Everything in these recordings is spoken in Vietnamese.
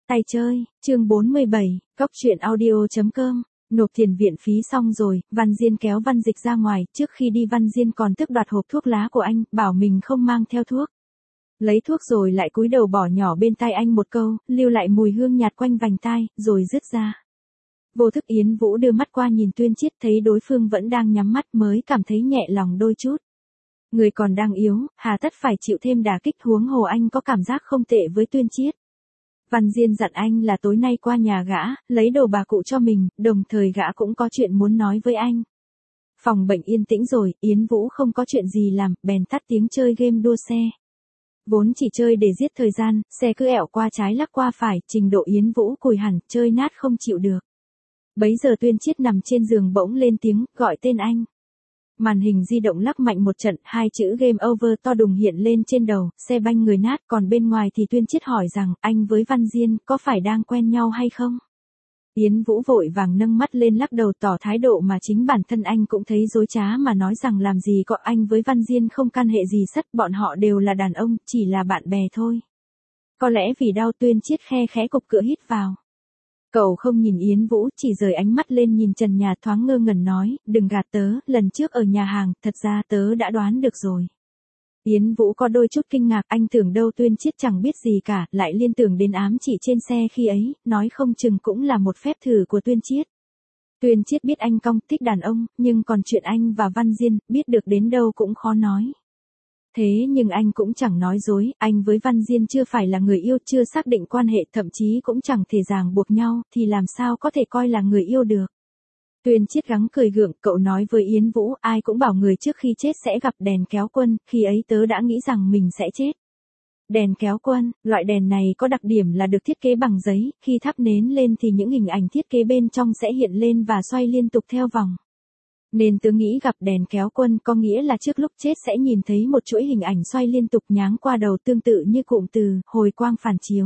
Tay chơi, chương 47, Cóc truyện audio.com. Nộp tiền viện phí xong rồi, Văn Diên kéo Văn Dịch ra ngoài, trước khi đi Văn Diên còn tước đoạt hộp thuốc lá của anh, bảo mình không mang theo thuốc. Lấy thuốc rồi lại cúi đầu bỏ nhỏ bên tai anh một câu, lưu lại mùi hương nhạt quanh vành tai, rồi dứt ra. Vô thức Yến Vũ đưa mắt qua nhìn Tuyên Chiết, thấy đối phương vẫn đang nhắm mắt mới cảm thấy nhẹ lòng đôi chút. Người còn đang yếu, hà tất phải chịu thêm đả kích, huống hồ anh có cảm giác không tệ với Tuyên Chiết. Văn Diên dặn anh là tối nay qua nhà gã, lấy đồ bà cụ cho mình, đồng thời gã cũng có chuyện muốn nói với anh. Phòng bệnh yên tĩnh rồi, Yến Vũ không có chuyện gì làm, bèn tắt tiếng chơi game đua xe. Vốn chỉ chơi để giết thời gian, xe cứ ẻo qua trái lắc qua phải, trình độ Yến Vũ cùi hẳn, chơi nát không chịu được. Bấy giờ Tuyên Chiết nằm trên giường bỗng lên tiếng, gọi tên anh. Màn hình di động lắc mạnh một trận, hai chữ game over to đùng hiện lên trên đầu, xe banh người nát, còn bên ngoài thì Tuyên Chiết hỏi rằng, anh với Văn Diên, có phải đang quen nhau hay không? Yến Vũ vội vàng nâng mắt lên lắc đầu tỏ thái độ mà chính bản thân anh cũng thấy dối trá mà nói rằng làm gì có, anh với Văn Diên không can hệ gì sắt, bọn họ đều là đàn ông, chỉ là bạn bè thôi. Có lẽ vì đau Tuyên Chiết khe khẽ cục cựa hít vào. Cậu không nhìn Yến Vũ, chỉ rời ánh mắt lên nhìn trần nhà thoáng ngơ ngẩn nói, đừng gạt tớ, lần trước ở nhà hàng, thật ra tớ đã đoán được rồi. Yến Vũ có đôi chút kinh ngạc, anh tưởng đâu Tuyên Chiết chẳng biết gì cả, lại liên tưởng đến ám chỉ trên xe khi ấy, nói không chừng cũng là một phép thử của Tuyên Chiết. Tuyên Chiết biết anh cong thích đàn ông, nhưng còn chuyện anh và Văn Diên, biết được đến đâu cũng khó nói. Thế nhưng anh cũng chẳng nói dối, anh với Văn Diên chưa phải là người yêu, chưa xác định quan hệ, thậm chí cũng chẳng thể ràng buộc nhau, thì làm sao có thể coi là người yêu được. Tuyên Chiết gắng cười gượng, cậu nói với Yến Vũ, ai cũng bảo người trước khi chết sẽ gặp đèn kéo quân, khi ấy tớ đã nghĩ rằng mình sẽ chết. Đèn kéo quân, loại đèn này có đặc điểm là được thiết kế bằng giấy, khi thắp nến lên thì những hình ảnh thiết kế bên trong sẽ hiện lên và xoay liên tục theo vòng. Nên tớ nghĩ gặp đèn kéo quân có nghĩa là trước lúc chết sẽ nhìn thấy một chuỗi hình ảnh xoay liên tục nháng qua đầu tương tự như cụm từ, hồi quang phản chiếu.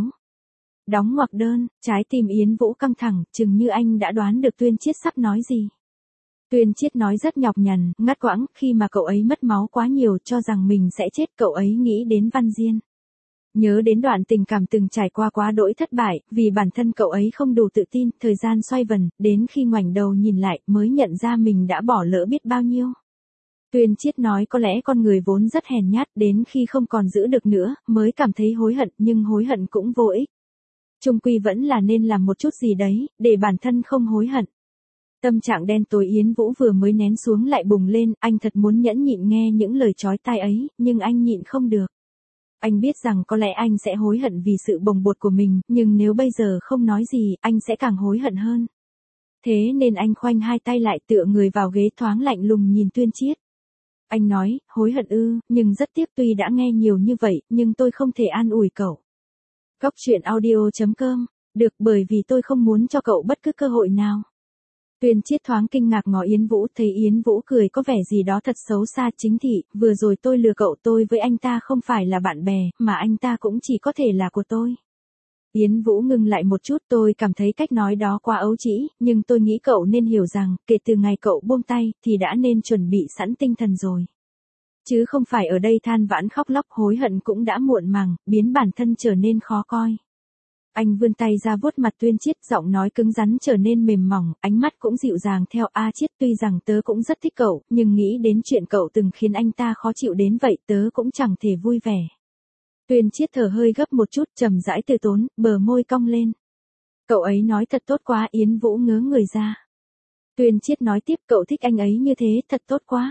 Đóng ngoặc đơn, trái tim Yến Vũ căng thẳng, chừng như anh đã đoán được Tuyên Chiết sắp nói gì. Tuyên Chiết nói rất nhọc nhằn, ngắt quãng, khi mà cậu ấy mất máu quá nhiều cho rằng mình sẽ chết, cậu ấy nghĩ đến Văn Diên. Nhớ đến đoạn tình cảm từng trải qua quá đỗi thất bại, vì bản thân cậu ấy không đủ tự tin, thời gian xoay vần, đến khi ngoảnh đầu nhìn lại mới nhận ra mình đã bỏ lỡ biết bao nhiêu. Tuyên Chiết nói có lẽ con người vốn rất hèn nhát, đến khi không còn giữ được nữa, mới cảm thấy hối hận, nhưng hối hận cũng vô ích. Chung quy vẫn là nên làm một chút gì đấy, để bản thân không hối hận. Tâm trạng đen tối Yến Vũ vừa mới nén xuống lại bùng lên, anh thật muốn nhẫn nhịn nghe những lời chói tai ấy, nhưng anh nhịn không được. Anh biết rằng có lẽ anh sẽ hối hận vì sự bồng bột của mình, nhưng nếu bây giờ không nói gì, anh sẽ càng hối hận hơn. Thế nên anh khoanh hai tay lại tựa người vào ghế thoáng lạnh lùng nhìn Tuyên Chiết. Anh nói, hối hận ư, nhưng rất tiếc tuy đã nghe nhiều như vậy, nhưng tôi không thể an ủi cậu. Cóc truyện audio.com, được bởi vì tôi không muốn cho cậu bất cứ cơ hội nào. Tuyên Chiết thoáng kinh ngạc ngó Yến Vũ, thấy Yến Vũ cười có vẻ gì đó thật xấu xa, chính thị, vừa rồi tôi lừa cậu, tôi với anh ta không phải là bạn bè, mà anh ta cũng chỉ có thể là của tôi. Yến Vũ ngừng lại một chút, tôi cảm thấy cách nói đó quá ấu trĩ, nhưng tôi nghĩ cậu nên hiểu rằng, kể từ ngày cậu buông tay, thì đã nên chuẩn bị sẵn tinh thần rồi. Chứ không phải ở đây than vãn khóc lóc, hối hận cũng đã muộn màng, biến bản thân trở nên khó coi. Anh vươn tay ra vuốt mặt Tuyên Chiết, giọng nói cứng rắn trở nên mềm mỏng, ánh mắt cũng dịu dàng theo, Chiết, tuy rằng tớ cũng rất thích cậu, nhưng nghĩ đến chuyện cậu từng khiến anh ta khó chịu đến vậy, tớ cũng chẳng thể vui vẻ. Tuyên Chiết thở hơi gấp một chút, trầm rãi từ tốn, bờ môi cong lên. Cậu ấy nói thật tốt quá, Yến Vũ ngớ người ra. Tuyên Chiết nói tiếp, cậu thích anh ấy như thế, thật tốt quá.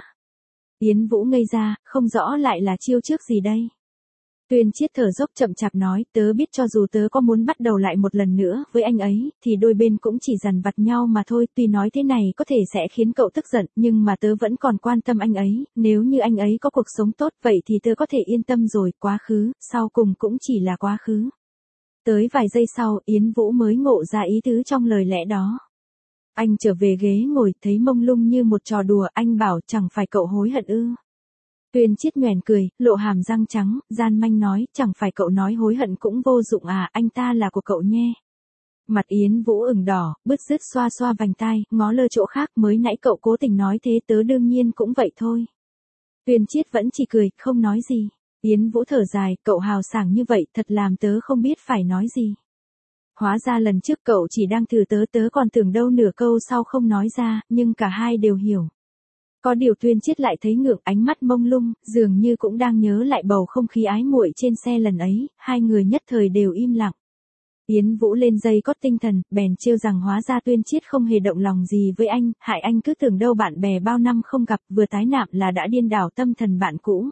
Yến Vũ ngây ra, không rõ lại là chiêu trước gì đây. Tuyên Chiết thở dốc chậm chạp nói, tớ biết cho dù tớ có muốn bắt đầu lại một lần nữa với anh ấy, thì đôi bên cũng chỉ dằn vặt nhau mà thôi, tuy nói thế này có thể sẽ khiến cậu tức giận, nhưng mà tớ vẫn còn quan tâm anh ấy, nếu như anh ấy có cuộc sống tốt, vậy thì tớ có thể yên tâm rồi, quá khứ, sau cùng cũng chỉ là quá khứ. Tới vài giây sau, Yến Vũ mới ngộ ra ý tứ trong lời lẽ đó. Anh trở về ghế ngồi, thấy mông lung như một trò đùa, anh bảo, chẳng phải cậu hối hận ư? Tuyên Chiết nhoẻn cười, lộ hàm răng trắng, gian manh nói, chẳng phải cậu nói hối hận cũng vô dụng à, anh ta là của cậu nhé. Mặt Yến Vũ ửng đỏ, bứt rứt xoa xoa vành tai, ngó lơ chỗ khác, mới nãy cậu cố tình nói thế, tớ đương nhiên cũng vậy thôi. Tuyên Chiết vẫn chỉ cười, không nói gì. Yến Vũ thở dài, cậu hào sảng như vậy, thật làm tớ không biết phải nói gì. Hóa ra lần trước cậu chỉ đang thử tớ còn tưởng đâu nửa câu sau không nói ra, nhưng cả hai đều hiểu. Có điều Tuyên Chiết lại thấy ngượng, ánh mắt mông lung, dường như cũng đang nhớ lại bầu không khí ái muội trên xe lần ấy, hai người nhất thời đều im lặng. Yến Vũ lên dây cót tinh thần, bèn trêu rằng hóa ra Tuyên Chiết không hề động lòng gì với anh, hại anh cứ tưởng đâu bạn bè bao năm không gặp, vừa tái nạm là đã điên đảo tâm thần bạn cũ.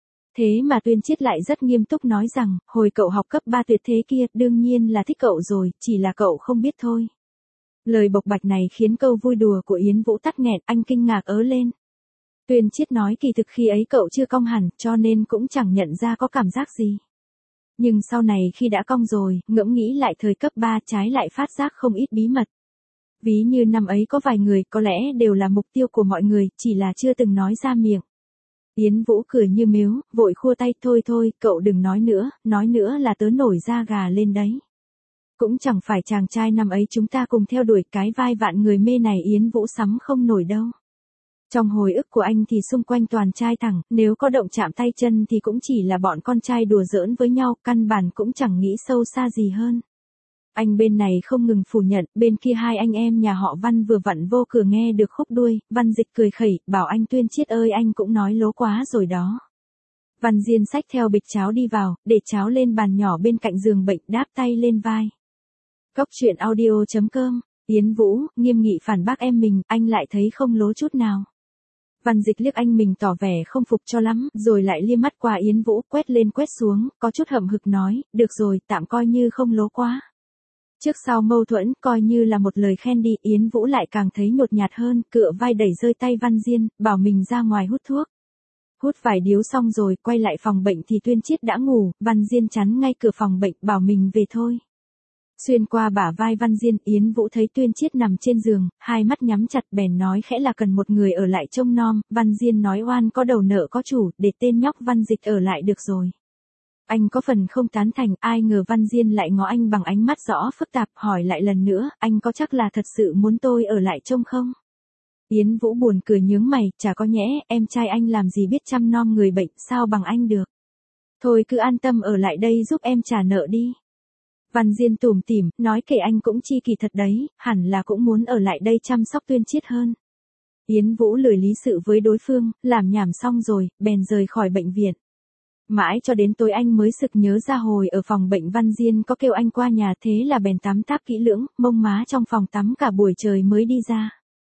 Thế mà Tuyên Chiết lại rất nghiêm túc nói rằng, hồi cậu học cấp 3 tuyệt thế kia, đương nhiên là thích cậu rồi, chỉ là cậu không biết thôi. Lời bộc bạch này khiến câu vui đùa của Yến Vũ tắc nghẹn, anh kinh ngạc ớ lên. Tuyên Chiết nói kỳ thực khi ấy cậu chưa cong hẳn, cho nên cũng chẳng nhận ra có cảm giác gì. Nhưng sau này khi đã cong rồi, ngẫm nghĩ lại thời cấp 3 trái lại phát giác không ít bí mật. Ví như năm ấy có vài người có lẽ đều là mục tiêu của mọi người, chỉ là chưa từng nói ra miệng. Yến Vũ cười như mếu, vội khua tay, thôi, cậu đừng nói nữa là tớ nổi da gà lên đấy. Cũng chẳng phải chàng trai năm ấy chúng ta cùng theo đuổi cái vai vạn người mê này Yến Vũ sắm không nổi đâu. Trong hồi ức của anh thì xung quanh toàn trai thẳng, nếu có động chạm tay chân thì cũng chỉ là bọn con trai đùa giỡn với nhau, căn bản cũng chẳng nghĩ sâu xa gì hơn. Anh bên này không ngừng phủ nhận, bên kia hai anh em nhà họ Văn vừa vặn vô cửa nghe được khúc đuôi, Văn Dịch cười khẩy, bảo anh Tuyên Chiết ơi anh cũng nói lố quá rồi đó. Văn Diên xách theo bịch cháo đi vào, để cháo lên bàn nhỏ bên cạnh giường bệnh, đáp tay lên vai. Góc truyện audio.com, Yến Vũ, nghiêm nghị phản bác em mình, anh lại thấy không lố chút nào. Văn Dịch liếc anh mình tỏ vẻ không phục cho lắm, rồi lại liếc mắt qua Yến Vũ, quét lên quét xuống, có chút hậm hực nói, được rồi, tạm coi như không lố quá. Trước sau mâu thuẫn, coi như là một lời khen đi, Yến Vũ lại càng thấy nhột nhạt hơn, cựa vai đẩy rơi tay Văn Diên, bảo mình ra ngoài hút thuốc. Hút vài điếu xong rồi, quay lại phòng bệnh thì Tuyên Chiết đã ngủ, Văn Diên chắn ngay cửa phòng bệnh, bảo mình về thôi. Xuyên qua bả vai Văn Diên, Yến Vũ thấy Tuyên Chiết nằm trên giường, hai mắt nhắm chặt, bèn nói khẽ là cần một người ở lại trông nom, Văn Diên nói oan có đầu nợ có chủ, để tên nhóc Văn Dịch ở lại được rồi. Anh có phần không tán thành, ai ngờ Văn Diên lại ngó anh bằng ánh mắt rõ phức tạp, hỏi lại lần nữa, anh có chắc là thật sự muốn tôi ở lại trông không? Yến Vũ buồn cười nhướng mày, chả có nhẽ, em trai anh làm gì biết chăm nom người bệnh, sao bằng anh được. Thôi cứ an tâm ở lại đây giúp em trả nợ đi. Văn Diên tủm tỉm, nói kể anh cũng chi kỳ thật đấy, hẳn là cũng muốn ở lại đây chăm sóc Tuyên Chiết hơn. Yến Vũ lười lý sự với đối phương, làm nhảm xong rồi, bèn rời khỏi bệnh viện. Mãi cho đến tối anh mới sực nhớ ra hồi ở phòng bệnh Văn Diên có kêu anh qua nhà, thế là bèn tắm táp kỹ lưỡng, mông má trong phòng tắm cả buổi trời mới đi ra.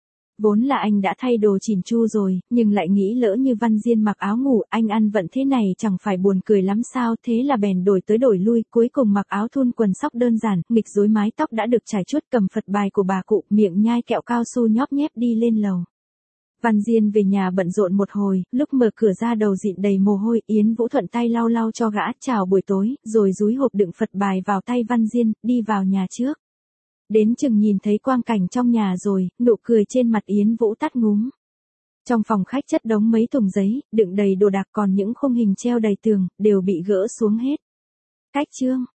Vốn là anh đã thay đồ chỉn chu rồi, nhưng lại nghĩ lỡ như Văn Diên mặc áo ngủ, anh ăn vận thế này chẳng phải buồn cười lắm sao, thế là bèn đổi tới đổi lui, cuối cùng mặc áo thun quần sóc đơn giản, nghịch rối mái tóc đã được trải chuốt, cầm Phật bài của bà cụ, miệng nhai kẹo cao su nhóp nhép đi lên lầu. Văn Diên về nhà bận rộn một hồi, lúc mở cửa ra đầu dịn đầy mồ hôi, Yến Vũ thuận tay lau lau cho gã, chào buổi tối, rồi dúi hộp đựng Phật bài vào tay Văn Diên, đi vào nhà trước. Đến chừng nhìn thấy quang cảnh trong nhà rồi, nụ cười trên mặt Yến Vũ tắt ngúm. Trong phòng khách chất đống mấy thùng giấy, đựng đầy đồ đạc, còn những khung hình treo đầy tường, đều bị gỡ xuống hết. Cách chương.